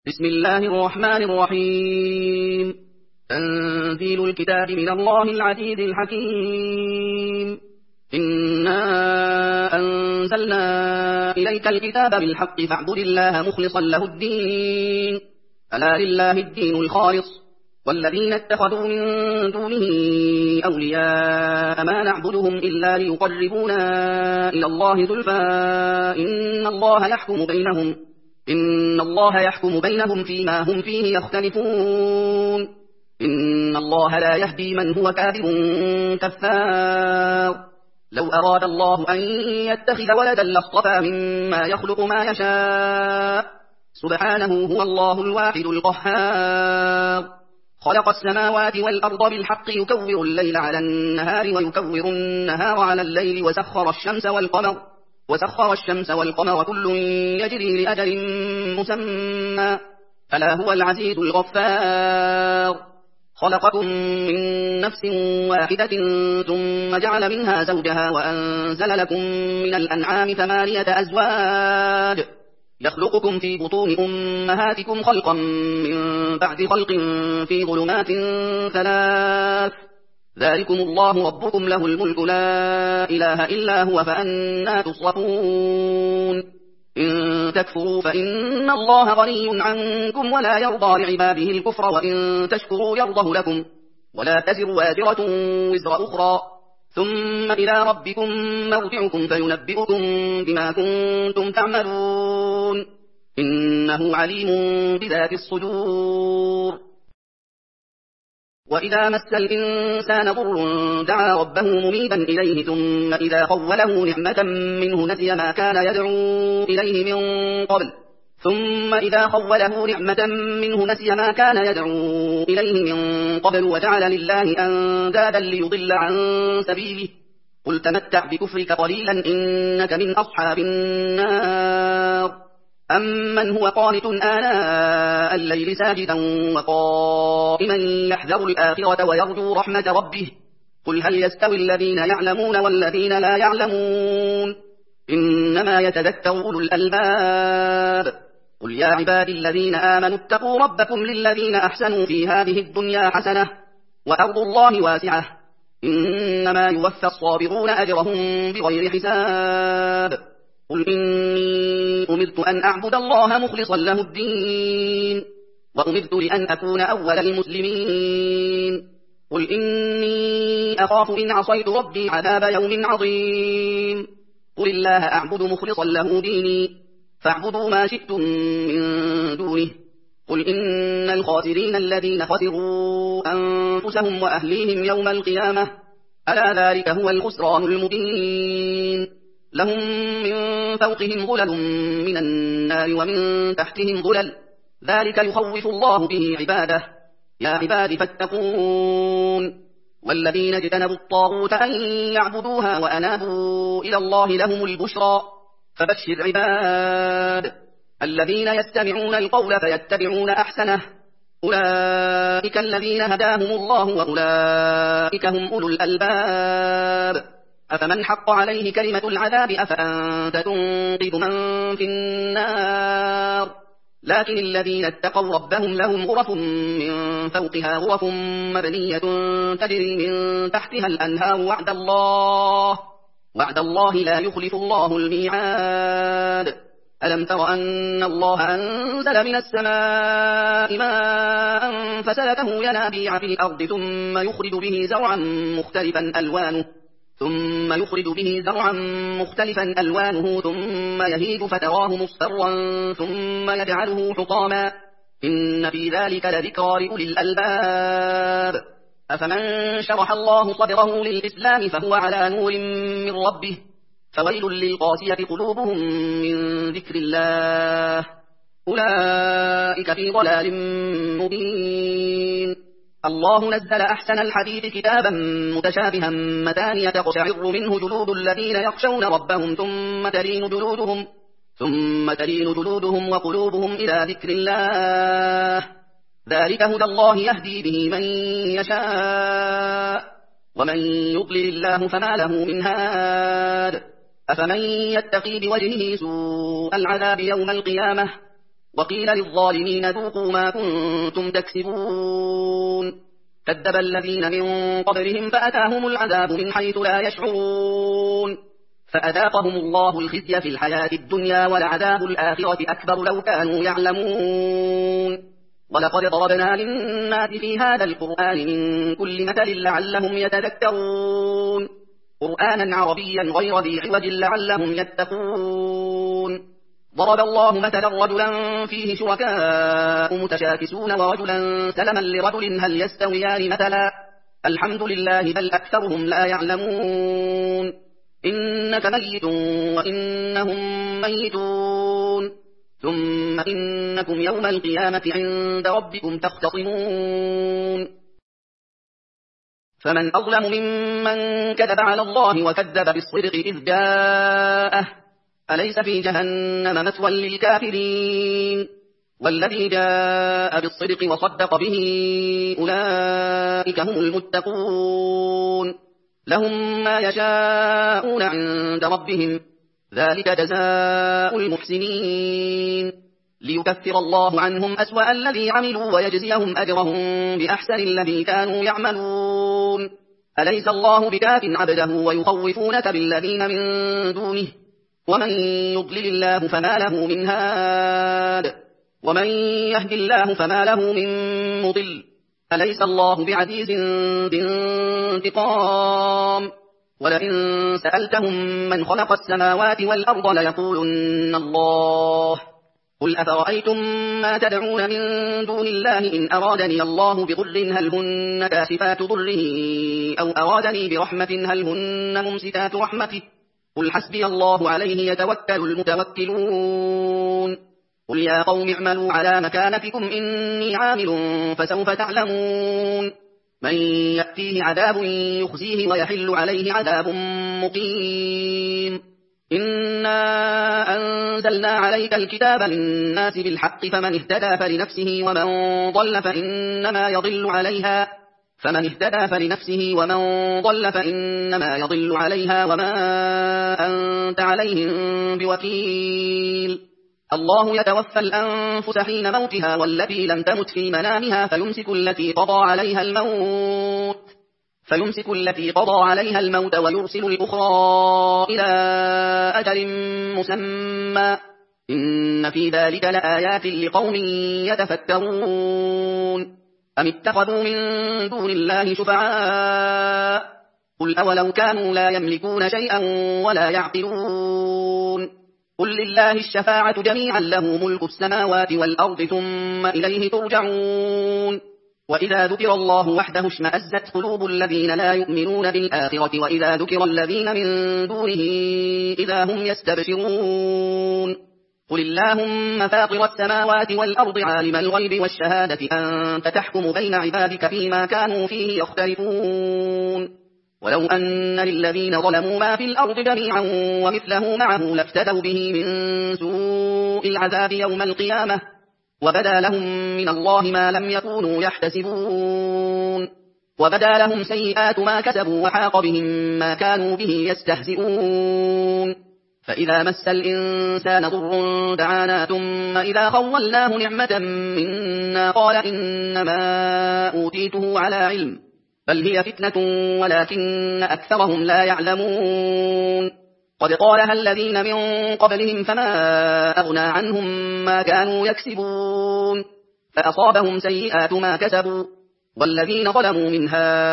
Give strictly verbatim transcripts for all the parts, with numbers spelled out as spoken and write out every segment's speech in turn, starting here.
بسم الله الرحمن الرحيم. تنزيل الكتاب من الله العزيز الحكيم. إنا أنزلنا إليك الكتاب بالحق فاعبد الله مخلصا له الدين، ألا لله الدين الخالص، والذين اتخذوا من دونه أولياء ما نعبدهم إلا ليقربونا إلى الله زلفى إن الله يحكم بينهم إن الله يحكم بينهم فيما هم فيه يختلفون. إن الله لا يهدي من هو كاذب كفار. لو أراد الله أن يتخذ ولدا لاصطفى مما يخلق ما يشاء، سبحانه هو الله الواحد القهار. خلق السماوات والأرض بالحق يكور الليل على النهار ويكور النهار على الليل وسخر الشمس والقمر وسخر الشمس والقمر كل يجري لأجل مسمى، ألا هو العزيز الغفار. خلقكم من نفس واحدة ثم جعل منها زوجها وأنزل لكم من الأنعام ثمانية أزواج يخلقكم في بطون أمهاتكم خلقا من بعد خلق في ظلمات ثلاث، ذلكم الله ربكم له الملك لا إله إلا هو فأنى تصرفون. إن تكفروا فإن الله غني عنكم ولا يرضى لعباده الكفر وإن تشكروا يرضه لكم، ولا تزر وازرة وزر أخرى، ثم إلى ربكم مرجعكم فينبئكم بما كنتم تعملون، إنه عليم بذات الصدور. وإذا مس الإنسان ضر دعا ربه منيبا إليه ثم إذا خوله نعمة منه نسي ما كان يدعو إليه من قبل ثم إذا خوله نعمة منه نسي ما كان يدعو إليه من قبل وجعل لله أندادا ليضل عن سبيله، قل تمتع بكفرك قليلا إنك من أصحاب النار. أمن هو قانت آناء الليل ساجدا وقائما يحذر الآخرة ويرجو رحمة ربه، قل هل يستوي الذين يعلمون والذين لا يعلمون، إنما يتذكر أولو الألباب. قل يا عبادي الذين آمنوا اتقوا ربكم للذين أحسنوا في هذه الدنيا حسنة وأرض الله واسعة، إنما يوفى الصابرون أجرهم بغير حساب. قل إني أمرت أن أعبد الله مخلصا له الدين وأمرت لأن أكون أول المسلمين. قل إني أخاف إن عصيت ربي عذاب يوم عظيم. قل الله أعبد مخلصا له ديني فاعبدوا ما شئتم من دونه. قل إن الخاسرين الذين خسروا أنفسهم وأهليهم يوم القيامة، ألا ذلك هو الخسران المبين. لهم من فوقهم ظلل من النار ومن تحتهم ظلل، ذلك يخوف الله به عباده، يا عباد فاتقون. والذين اجتنبوا الطاغوت أن يعبدوها وأنابوا إلى الله لهم البشرى، فبشر عباد الذين يستمعون القول فيتبعون أحسنه، أولئك الذين هداهم الله وأولئك هم أولو الألباب. أفمن حق عليه كلمة العذاب أفأنت تنقذ من في النار. لكن الذين اتقوا ربهم لهم غرف من فوقها غرف مبنية تجري من تحتها الأنهار وعد الله وعد الله لا يخلف الله الميعاد. ألم تر أن الله أنزل من السماء ماء فسلكه ينابيع في الأرض ثم يخرج به زرعا مختلفا ألوانه ثم يخرج به زرعا مختلفا ألوانه ثم يهيج فتراه مصفرا ثم يجعله حطاما، إن في ذلك لذكرى لأولي الألباب. أفمن شرح الله صدره للإسلام فهو على نور من ربه، فويل للقاسية قلوبهم من ذكر الله، أولئك في ضلال مبين. الله نزل أحسن الحديث كتابا متشابها مثانية تقشعر منه جلود الذين يخشون ربهم ثم تلين جلودهم ثم تلين جلودهم وقلوبهم إلى ذكر الله، ذلك هدى الله يهدي به من يشاء، ومن يضلل الله فما له من هاد. أفمن يتقي بوجهه سوء العذاب يوم القيامة وقيل للظالمين ذوقوا ما كنتم تكسبون كذب الذين من قبلهم فأتاهم العذاب من حيث لا يشعرون فأذاقهم الله الخزي في الحياة الدنيا ولعذاب الآخرة أكبر لو كانوا يعلمون ولقد ضربنا للناس في هذا القرآن من كل مثل لعلهم يتذكرون قرآنا عربيا غير ذي عوج لعلهم يتقون ضرب الله مثلا رجلا فيه شركاء متشاكسون ورجلا سلما لرجل هل يستويان مثلا الحمد لله بل أكثرهم لا يعلمون إنك ميت وإنهم ميتون ثم إنكم يوم القيامة عند ربكم تختصمون فمن أظلم ممن كذب على الله وكذب بالصدق إذ جاءه أليس في جهنم مثوى للكافرين والذي جاء بالصدق وصدق به أولئك هم المتقون لهم ما يشاءون عند ربهم ذلك جزاء المحسنين ليكفر الله عنهم أسوأ الذي عملوا ويجزيهم أجرهم بأحسن الذي كانوا يعملون أليس الله بكاف عبده ويخوفونك بالذين من دونه ومن يضلل الله فما له من هاد ومن يهد الله فما له من مضل أليس الله بعزيز ذي انتقام ولئن سألتهم من خلق السماوات والأرض ليقولن الله قل أفرأيتم ما تدعون من دون الله إن أرادني الله بضر هل هن كاشفات ضره أو أرادني برحمة هل هن ممسكات رحمته قل حسبي الله عليه يتوكل المتوكلون قل يا قوم اعملوا على مكانتكم إني عامل فسوف تعلمون من يأتيه عذاب يخزيه ويحل عليه عذاب مقيم إنا أنزلنا عليك الكتاب للناس بالحق فمن اهتدى فلنفسه ومن ضل فإنما يضل عليها فمن اهتدى فلنفسه ومن ضل فإنما يضل عليها وما أنت عليهم بوكيل الله يتوفى الأنفس حين موتها والتي لم تمت في منامها فيمسك التي قضى عليها الموت فيمسك التي قضى عليها الموت ويرسل الأخرى إلى أجل مسمى إن في ذلك لآيات لقوم يتفكرون أم اتخذوا من دون الله شفعاء قل أولو كانوا لا يملكون شيئا ولا يعقلون قل لله الشفاعة جميعا له ملك السماوات والأرض ثم إليه ترجعون وإذا ذكر الله وحده اشمأزت قلوب الذين لا يؤمنون بالآخرة وإذا ذكر الذين من دونه إذا هم يستبشرون قل اللهم فاطر السماوات والأرض عالم الغيب والشهادة أنت تحكم بين عبادك فيما كانوا فيه يختلفون ولو أن للذين ظلموا ما في الأرض جميعا ومثله معه لافتدوا به من سوء العذاب يوم القيامة وبدا لهم من الله ما لم يكونوا يحتسبون وبدا لهم سيئات ما كسبوا وحاق بهم ما كانوا به يستهزئون فإذا مس الإنسان ضر دعانا ثم إذا خولناه نعمة منا قال إنما أوتيته على علم بل هي فتنة ولكن أكثرهم لا يعلمون قد قالها الذين من قبلهم فما أغنى عنهم ما كانوا يكسبون فأصابهم سيئات ما كسبوا والذين ظلموا من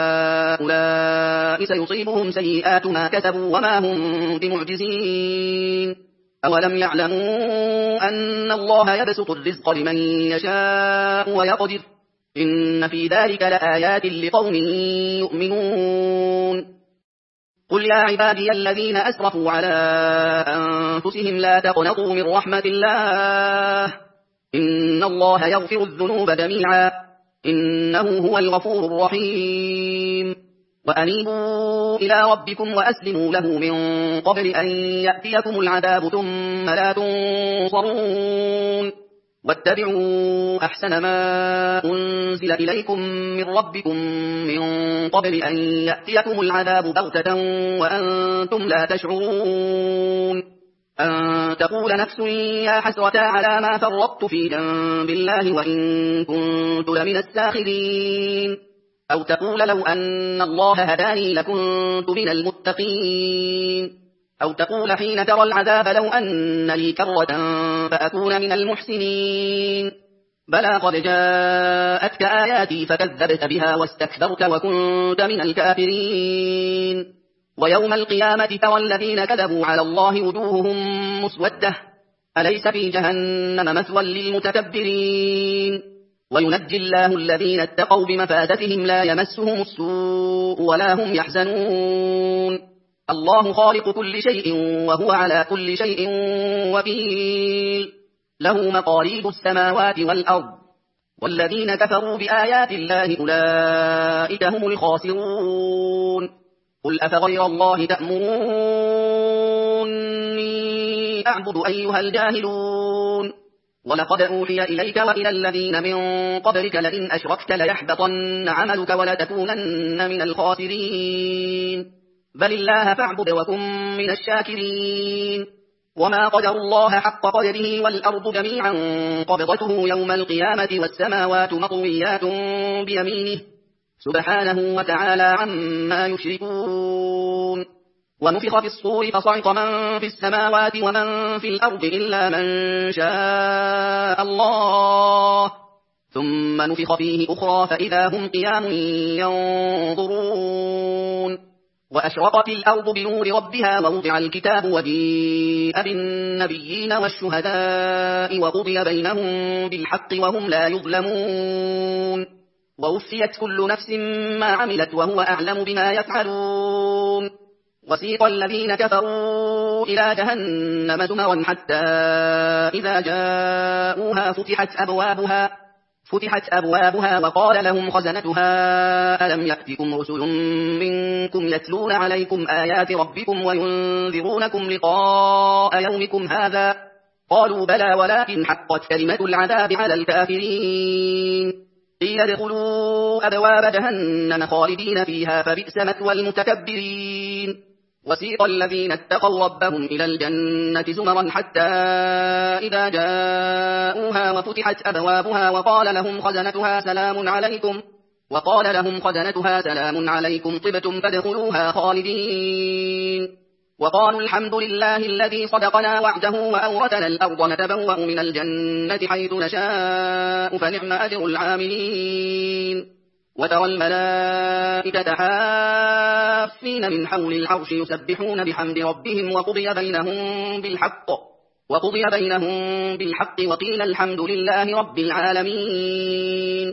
هؤلاء سيصيبهم سيئات ما كسبوا وما هم بمعجزين أولم يعلموا أن الله يبسط الرزق لمن يشاء ويقدر إن في ذلك لآيات لقوم يؤمنون قل يا عبادي الذين أسرفوا على أنفسهم لا تقنطوا من رحمة الله إن الله يغفر الذنوب جميعا إنه هو الغفور الرحيم وأنيبوا إلى ربكم وأسلموا له من قبل أن يأتيكم العذاب ثم لا تنصرون واتبعوا أحسن ما أنزل إليكم من ربكم من قبل أن يأتيكم العذاب بغتة وأنتم لا تشعرون أن تقول نفس يا حسرة على ما فرطت في جنب الله وإن كنت لمن الساخرين، أو تقول لو أن الله هداني لكنت من المتقين، أو تقول حين ترى العذاب لو أن لي كرة فأكون من المحسنين. بلى قد جاءتك آياتي فكذبت بها واستكبرت وكنت من الكافرين. ويوم القيامة ترى الذين كذبوا على الله وجوههم مسودة أليس في جهنم مثوى للمتكبرين. وينجي الله الذين اتقوا بمفازتهم لا يمسهم السوء ولا هم يحزنون. الله خالق كل شيء وهو على كل شيء وكيل، له مقاليد السماوات والأرض، والذين كفروا بآيات الله أولئك هم الخاسرون. قل أفغير الله تأمروني أعبد أيها الجاهلون. ولقد أوحي إليك وإلى الذين من قبلك لئن أشركت ليحبطن عملك ولتكونن من الخاسرين. بل الله فاعبد وكن من الشاكرين. وما قدر الله حق قدره والأرض جميعا قبضته يوم القيامة والسماوات مطويات بيمينه سبحانه وتعالى عما يشركون. ونفخ في الصور فصعق من في السماوات ومن في الأرض إلا من شاء الله، ثم نفخ فيه أخرى فإذا هم قيام ينظرون. وأشرقت الأرض بنور ربها ووضع الكتاب وجيء بالنبيين والشهداء وقضي بينهم بالحق وهم لا يظلمون. ووفيت كل نفس ما عملت وهو أعلم بما يفعلون. وسيق الذين كفروا إلى جهنم زمرا حتى إذا جاءوها فتحت أبوابها فتحت أبوابها وقال لهم خزنتها ألم يأتكم رسل منكم يتلون عليكم آيات ربكم وينذرونكم لقاء يومكم هذا؟ قالوا بلى ولكن حقت كلمة العذاب على الكافرين. قيل ادخلوا أبواب جهنم خالدين فيها فبئس مثوى المتكبرين. وسيق الذين اتقوا ربهم إلى الجنة زمرا حتى إذا جاءوها وفتحت أبوابها وقال لهم خزنتها سلام عليكم وقال لهم خزنتها سلام عليكم طبتم فادخلوها خالدين. وقالوا الحمد لله الذي صدقنا وعده وأورثنا الأرض نتبوأ من الجنة حيث نشاء فنعم أجر العاملين. وترى الملائكة حافين من حول العرش يسبحون بحمد ربهم وقضي بينهم بالحق وقضي بينهم بالحق وقيل الحمد لله رب العالمين.